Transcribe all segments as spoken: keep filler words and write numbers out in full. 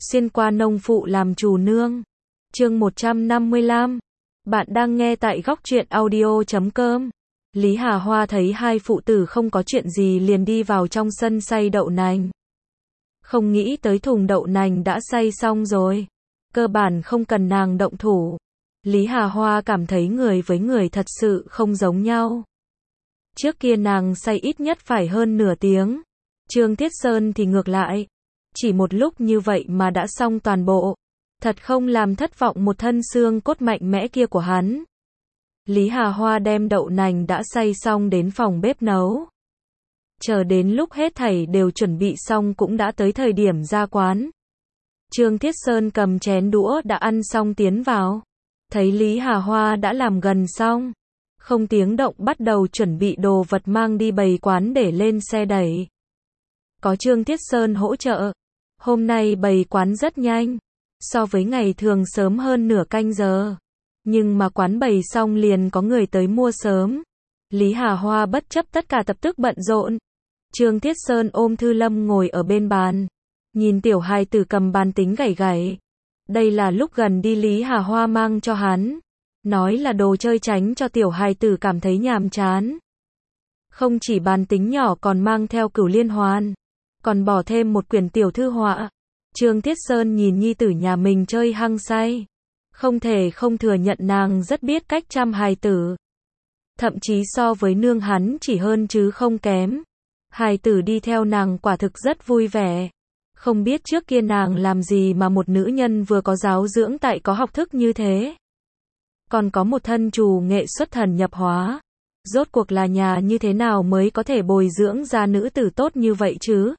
xuyên qua nông phụ làm chủ nương. Chương một trăm năm mươi lăm. Bạn đang nghe tại góc truyện audio chấm com. Lý Hà Hoa thấy hai phụ tử không có chuyện gì liền đi vào trong sân xay đậu nành. Không nghĩ tới thùng đậu nành đã xay xong rồi. Cơ bản không cần nàng động thủ. Lý Hà Hoa cảm thấy người với người thật sự không giống nhau. Trước kia nàng xay ít nhất phải hơn nửa tiếng. Trương Thiết Sơn thì ngược lại. Chỉ một lúc như vậy mà đã xong toàn bộ. Thật không làm thất vọng một thân xương cốt mạnh mẽ kia của hắn. Lý Hà Hoa đem đậu nành đã xay xong đến phòng bếp nấu. Chờ đến lúc hết thảy đều chuẩn bị xong cũng đã tới thời điểm ra quán. Trương Thiết Sơn cầm chén đũa đã ăn xong tiến vào. Thấy Lý Hà Hoa đã làm gần xong. Không tiếng động bắt đầu chuẩn bị đồ vật mang đi bày quán để lên xe đẩy. Có Trương Thiết Sơn hỗ trợ. Hôm nay bày quán rất nhanh. So với ngày thường sớm hơn nửa canh giờ. Nhưng mà quán bày xong liền có người tới mua sớm. Lý Hà Hoa bất chấp tất cả tập tức bận rộn. Trương Thiết Sơn ôm Thư Lâm ngồi ở bên bàn. Nhìn tiểu hài tử cầm bàn tính gảy gảy. Đây là lúc gần đi Lý Hà Hoa mang cho hắn. Nói là đồ chơi tránh cho tiểu hài tử cảm thấy nhàm chán. Không chỉ bàn tính nhỏ còn mang theo cửu liên hoàn. Còn bỏ thêm một quyển tiểu thư họa. Trương Thiết Sơn nhìn nhi tử nhà mình chơi hăng say. Không thể không thừa nhận nàng rất biết cách chăm hài tử. Thậm chí so với nương hắn chỉ hơn chứ không kém. Hài tử đi theo nàng quả thực rất vui vẻ. Không biết trước kia nàng làm gì mà một nữ nhân vừa có giáo dưỡng tại có học thức như thế. Còn có một thân trù nghệ xuất thần nhập hóa. Rốt cuộc là nhà như thế nào mới có thể bồi dưỡng ra nữ tử tốt như vậy chứ?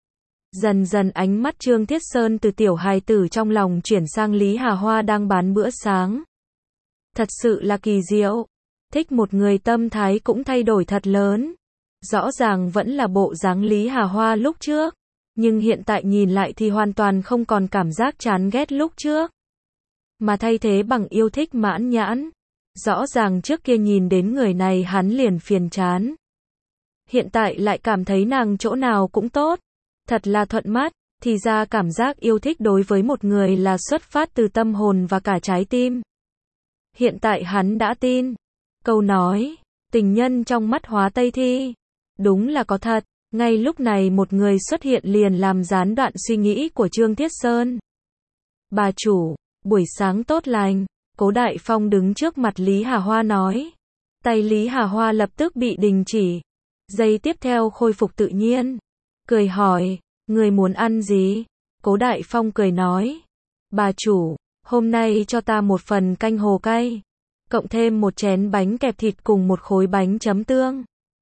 Dần dần ánh mắt Trương Thiết Sơn từ tiểu hài tử trong lòng chuyển sang Lý Hà Hoa đang bán bữa sáng. Thật sự là kỳ diệu. Thích một người tâm thái cũng thay đổi thật lớn. Rõ ràng vẫn là bộ dáng Lý Hà Hoa lúc trước. Nhưng hiện tại nhìn lại thì hoàn toàn không còn cảm giác chán ghét lúc trước. Mà thay thế bằng yêu thích mãn nhãn. Rõ ràng trước kia nhìn đến người này hắn liền phiền chán. Hiện tại lại cảm thấy nàng chỗ nào cũng tốt. Thật là thuận mắt, thì ra cảm giác yêu thích đối với một người là xuất phát từ tâm hồn và cả trái tim. Hiện tại hắn đã tin. Câu nói, tình nhân trong mắt hóa Tây Thi. Đúng là có thật, ngay lúc này một người xuất hiện liền làm gián đoạn suy nghĩ của Trương Thiết Sơn. Bà chủ, buổi sáng tốt lành, Cố Đại Phong đứng trước mặt Lý Hà Hoa nói. Tay Lý Hà Hoa lập tức bị đình chỉ. Giây tiếp theo khôi phục tự nhiên. Cười hỏi, người muốn ăn gì? Cố Đại Phong cười nói, bà chủ, hôm nay cho ta một phần canh hồ cay, cộng thêm một chén bánh kẹp thịt cùng một khối bánh chấm tương.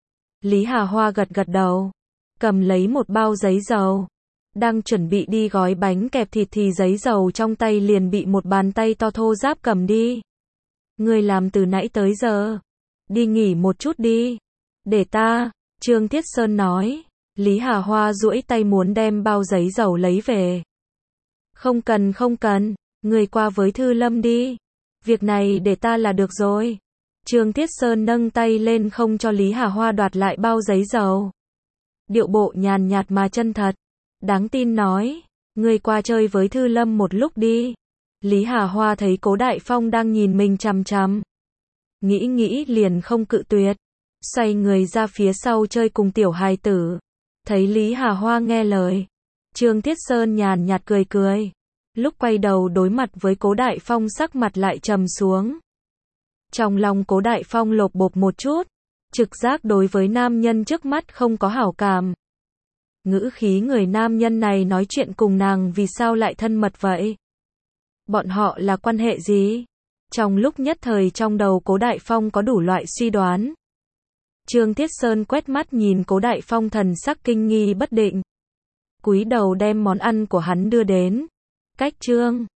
Lý Hà Hoa gật gật đầu, cầm lấy một bao giấy dầu, đang chuẩn bị đi gói bánh kẹp thịt thì giấy dầu trong tay liền bị một bàn tay to thô ráp cầm đi. Người làm từ nãy tới giờ, đi nghỉ một chút đi, để ta, Trương Thiết Sơn nói. Lý Hà Hoa duỗi tay muốn đem bao giấy dầu lấy về. Không cần không cần, người qua với Thư Lâm đi. Việc này để ta là được rồi. Trương Thiết Sơn nâng tay lên không cho Lý Hà Hoa đoạt lại bao giấy dầu. Điệu bộ nhàn nhạt mà chân thật. Đáng tin nói, người qua chơi với Thư Lâm một lúc đi. Lý Hà Hoa thấy Cố Đại Phong đang nhìn mình chằm chằm. Nghĩ nghĩ liền không cự tuyệt. Xoay người ra phía sau chơi cùng tiểu hài tử. Thấy Lý Hà Hoa nghe lời, Trương Thiết Sơn nhàn nhạt cười cười. Lúc quay đầu đối mặt với Cố Đại Phong sắc mặt lại trầm xuống. Trong lòng Cố Đại Phong lột bột một chút, trực giác đối với nam nhân trước mắt không có hảo cảm. Ngữ khí người nam nhân này nói chuyện cùng nàng vì sao lại thân mật vậy? Bọn họ là quan hệ gì? Trong lúc nhất thời trong đầu Cố Đại Phong có đủ loại suy đoán. Trương Thiết Sơn quét mắt nhìn Cố Đại Phong thần sắc kinh nghi bất định. Cúi đầu đem món ăn của hắn đưa đến. Cách Trương